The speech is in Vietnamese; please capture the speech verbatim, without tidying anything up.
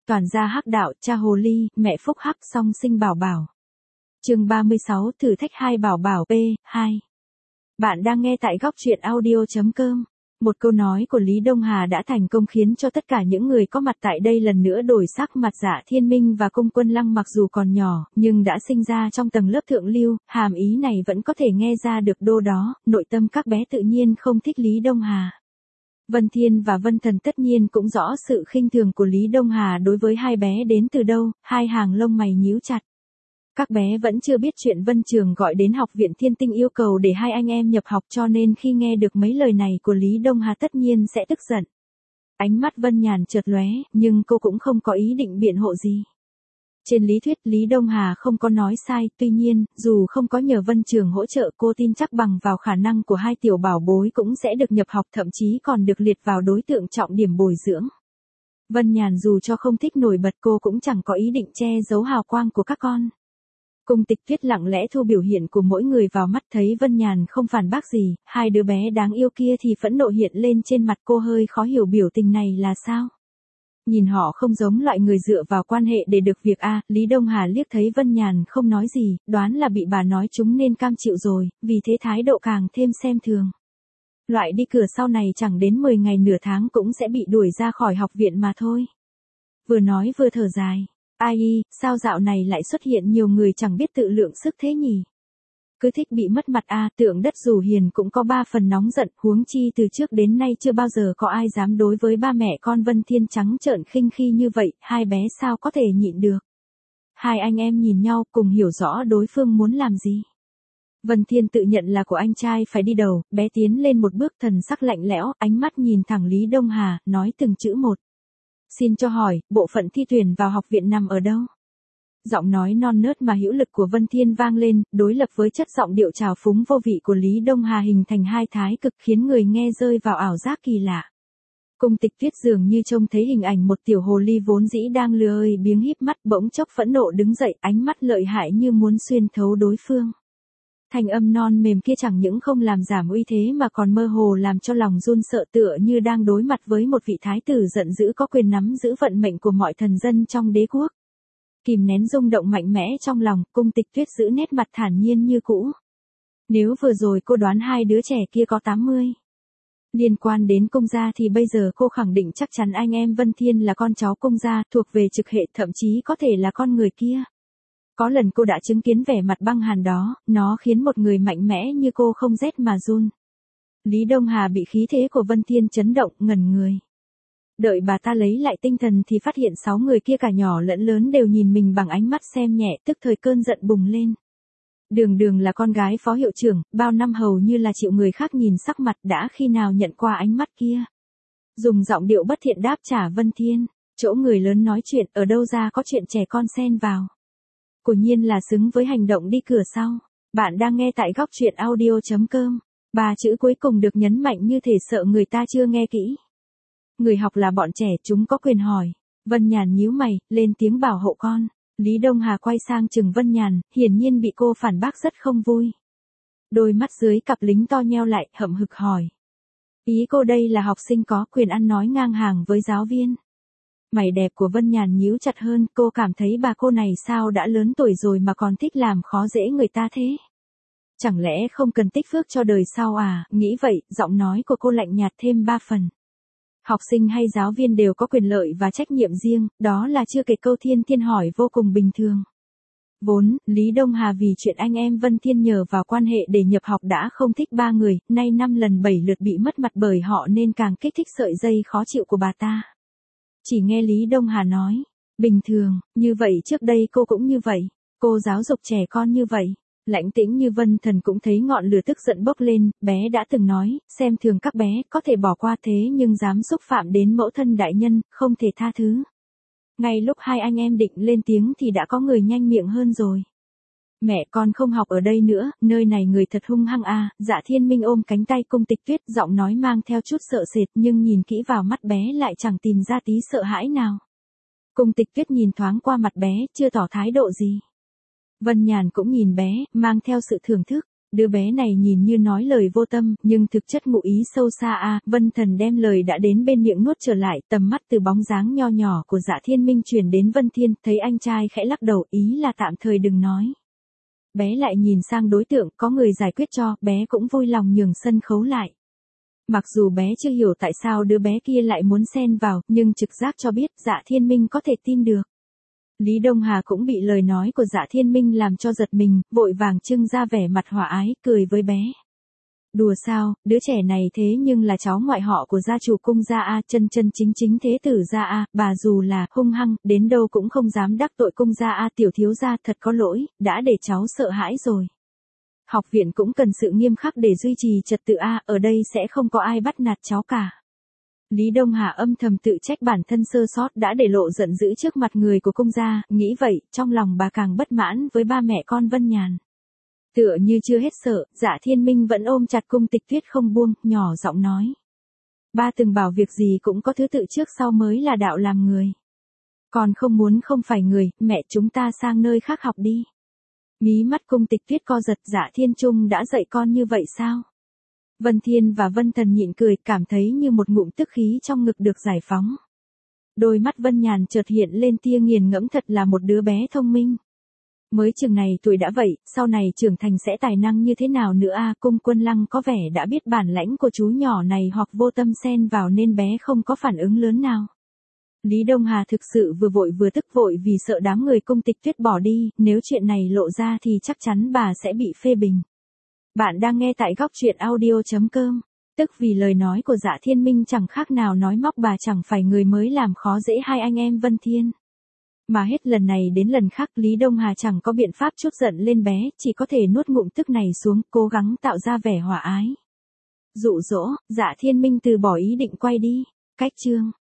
toàn gia hắc đạo, cha hồ ly, mẹ phúc hắc song sinh bảo bảo. Chương ba mươi sáu, thử thách hai bảo bảo P hai. Bạn đang nghe tại góc truyện audio chấm com. Một câu nói của Lý Đông Hà đã thành công khiến cho tất cả những người có mặt tại đây lần nữa đổi sắc mặt. Dạ Thiên Minh và Cung Quân Lăng mặc dù còn nhỏ, nhưng đã sinh ra trong tầng lớp thượng lưu, hàm ý này vẫn có thể nghe ra được đô đó, nội tâm các bé tự nhiên không thích Lý Đông Hà. Vân Thiên và Vân Thần tất nhiên cũng rõ sự khinh thường của Lý Đông Hà đối với hai bé đến từ đâu, hai hàng lông mày nhíu chặt. Các bé vẫn chưa biết chuyện Vân Trường gọi đến học viện Thiên Tinh yêu cầu để hai anh em nhập học, cho nên khi nghe được mấy lời này của Lý Đông Hà tất nhiên sẽ tức giận. Ánh mắt Vân Nhàn chợt lóe, nhưng cô cũng không có ý định biện hộ gì. Trên lý thuyết Lý Đông Hà không có nói sai, tuy nhiên, dù không có nhờ Vân Trường hỗ trợ, cô tin chắc bằng vào khả năng của hai tiểu bảo bối cũng sẽ được nhập học, thậm chí còn được liệt vào đối tượng trọng điểm bồi dưỡng. Vân Nhàn dù cho không thích nổi bật, cô cũng chẳng có ý định che giấu hào quang của các con. Cung Tịch Tuyết lặng lẽ thu biểu hiện của mỗi người vào mắt, thấy Vân Nhàn không phản bác gì, hai đứa bé đáng yêu kia thì phẫn nộ hiện lên trên mặt cô, hơi khó hiểu biểu tình này là sao. Nhìn họ không giống loại người dựa vào quan hệ để được việc a. Lý Đông Hà liếc thấy Vân Nhàn không nói gì, đoán là bị bà nói chúng nên cam chịu rồi, vì thế thái độ càng thêm xem thường. Loại đi cửa sau này chẳng đến mười ngày nửa tháng cũng sẽ bị đuổi ra khỏi học viện mà thôi. Vừa nói vừa thở dài. Ai y, sao dạo này lại xuất hiện nhiều người chẳng biết tự lượng sức thế nhỉ? Cứ thích bị mất mặt a. Tượng Đất dù hiền cũng có ba phần nóng giận, huống chi từ trước đến nay chưa bao giờ có ai dám đối với ba mẹ con Vân Thiên trắng trợn khinh khi như vậy, hai bé sao có thể nhịn được. Hai anh em nhìn nhau cùng hiểu rõ đối phương muốn làm gì. Vân Thiên tự nhận là của anh trai phải đi đầu, bé tiến lên một bước, thần sắc lạnh lẽo, ánh mắt nhìn thẳng Lý Đông Hà, nói từng chữ một. Xin cho hỏi, bộ phận thi tuyển vào học viện nằm ở đâu? Giọng nói non nớt mà hữu lực của Vân Thiên vang lên, đối lập với chất giọng điệu trào phúng vô vị của Lý Đông Hà hình thành hai thái cực, khiến người nghe rơi vào ảo giác kỳ lạ. Cung Tịch Tuyết dường như trông thấy hình ảnh một tiểu hồ ly vốn dĩ đang lười biếng híp mắt, bỗng chốc phẫn nộ đứng dậy, ánh mắt lợi hại như muốn xuyên thấu đối phương. Thanh âm non mềm kia chẳng những không làm giảm uy thế mà còn mơ hồ làm cho lòng run sợ, tựa như đang đối mặt với một vị thái tử giận dữ có quyền nắm giữ vận mệnh của mọi thần dân trong đế quốc. Kìm nén rung động mạnh mẽ trong lòng, Cung Tịch Tuyết giữ nét mặt thản nhiên như cũ. Nếu vừa rồi cô đoán hai đứa trẻ kia có tám mươi liên quan đến Cung gia thì bây giờ cô khẳng định chắc chắn anh em Vân Thiên là con cháu Cung gia, thuộc về trực hệ, thậm chí có thể là con người kia. Có lần cô đã chứng kiến vẻ mặt băng hàn đó, nó khiến một người mạnh mẽ như cô không rét mà run. Lý Đông Hà bị khí thế của Vân Thiên chấn động, ngẩn người. Đợi bà ta lấy lại tinh thần thì phát hiện sáu người kia cả nhỏ lẫn lớn đều nhìn mình bằng ánh mắt xem nhẹ, tức thời cơn giận bùng lên. Đường Đường là con gái phó hiệu trưởng, bao năm hầu như là chịu người khác nhìn sắc mặt, đã khi nào nhận qua ánh mắt kia. Dùng giọng điệu bất thiện đáp trả Vân Thiên, chỗ người lớn nói chuyện, ở đâu ra có chuyện trẻ con xen vào. Quả nhiên là xứng với hành động đi cửa sau. Bạn đang nghe tại góc truyện audio chấm com. Ba chữ cuối cùng được nhấn mạnh như thể sợ người ta chưa nghe kỹ. Người học là bọn trẻ, chúng có quyền hỏi. Vân Nhàn nhíu mày, lên tiếng bảo hộ con. Lý Đông Hà quay sang chừng Vân Nhàn, hiển nhiên bị cô phản bác rất không vui. Đôi mắt dưới cặp lính to nheo lại, hậm hực hỏi. Ý cô đây là học sinh có quyền ăn nói ngang hàng với giáo viên. Mày đẹp của Vân Nhàn nhíu chặt hơn, cô cảm thấy bà cô này sao đã lớn tuổi rồi mà còn thích làm khó dễ người ta thế. Chẳng lẽ không cần tích phước cho đời sau à, nghĩ vậy, giọng nói của cô lạnh nhạt thêm ba phần. Học sinh hay giáo viên đều có quyền lợi và trách nhiệm riêng, đó là chưa kể câu Thiên Thiên hỏi vô cùng bình thường. Vốn, Lý Đông Hà vì chuyện anh em Vân Thiên nhờ vào quan hệ để nhập học đã không thích ba người, nay năm lần bảy lượt bị mất mặt bởi họ nên càng kích thích sợi dây khó chịu của bà ta. Chỉ nghe Lý Đông Hà nói, bình thường, như vậy trước đây cô cũng như vậy, cô giáo dục trẻ con như vậy. Lãnh Tĩnh như Vân Thần cũng thấy ngọn lửa tức giận bốc lên, bé đã từng nói, xem thường các bé, có thể bỏ qua thế nhưng dám xúc phạm đến mẫu thân đại nhân, không thể tha thứ. Ngay lúc hai anh em định lên tiếng thì đã có người nhanh miệng hơn rồi. Mẹ con không học ở đây nữa, nơi này người thật hung hăng à. Dạ Thiên Minh ôm cánh tay Cung Tịch Tuyết, giọng nói mang theo chút sợ sệt nhưng nhìn kỹ vào mắt bé lại chẳng tìm ra tí sợ hãi nào. Cung Tịch Tuyết nhìn thoáng qua mặt bé, chưa tỏ thái độ gì. Vân Nhàn cũng nhìn bé, mang theo sự thưởng thức. Đứa bé này nhìn như nói lời vô tâm, nhưng thực chất ngụ ý sâu xa a. Vân Thần đem lời đã đến bên miệng nuốt trở lại, tầm mắt từ bóng dáng nho nhỏ của Dạ Thiên Minh chuyển đến Vân Thiên, thấy anh trai khẽ lắc đầu, ý là tạm thời đừng nói. Bé lại nhìn sang đối tượng, có người giải quyết cho, bé cũng vui lòng nhường sân khấu lại. Mặc dù bé chưa hiểu tại sao đứa bé kia lại muốn xen vào, nhưng trực giác cho biết Dạ Thiên Minh có thể tin được. Lý Đông Hà cũng bị lời nói của Dạ Thiên Minh làm cho giật mình, vội vàng trưng ra vẻ mặt hòa ái, cười với bé. Đùa sao, đứa trẻ này thế nhưng là cháu ngoại họ của gia chủ cung gia A, chân chân chính chính thế tử gia A, bà dù là hung hăng, đến đâu cũng không dám đắc tội cung gia A, tiểu thiếu gia thật có lỗi, đã để cháu sợ hãi rồi. Học viện cũng cần sự nghiêm khắc để duy trì trật tự A, ở đây sẽ không có ai bắt nạt cháu cả. Lý Đông Hà âm thầm tự trách bản thân sơ sót đã để lộ giận dữ trước mặt người của cung gia, nghĩ vậy, trong lòng bà càng bất mãn với ba mẹ con Vân Nhàn. Tựa như chưa hết sợ, Dạ Thiên Minh vẫn ôm chặt Cung Tịch Tuyết không buông, nhỏ giọng nói. Ba từng bảo việc gì cũng có thứ tự trước sau mới là đạo làm người. Còn không muốn không phải người, mẹ chúng ta sang nơi khác học đi. Mí mắt Cung Tịch Tuyết co giật, Dạ Thiên Trung đã dạy con như vậy sao? Vân Thiên và Vân Thần nhịn cười, cảm thấy như một ngụm tức khí trong ngực được giải phóng. Đôi mắt Vân Nhàn chợt hiện lên tia nghiền ngẫm, thật là một đứa bé thông minh. Mới chừng này tuổi đã vậy, sau này trưởng thành sẽ tài năng như thế nào nữa a? Cung Quân Lăng có vẻ đã biết bản lãnh của chú nhỏ này hoặc vô tâm xen vào nên bé không có phản ứng lớn nào. Lý Đông Hà thực sự vừa vội vừa tức, vội vì sợ đám người Cung Tịch Tuyết bỏ đi, nếu chuyện này lộ ra thì chắc chắn bà sẽ bị phê bình. Bạn đang nghe tại góc truyện audio chấm com, tức vì lời nói của Dạ Thiên Minh chẳng khác nào nói móc bà chẳng phải người mới làm khó dễ hai anh em Vân Thiên. Mà hết lần này đến lần khác Lý Đông Hà chẳng có biện pháp trút giận lên bé, chỉ có thể nuốt ngụm tức này xuống, cố gắng tạo ra vẻ hòa ái. Dụ dỗ, Dạ Thiên Minh từ bỏ ý định quay đi. Cách chương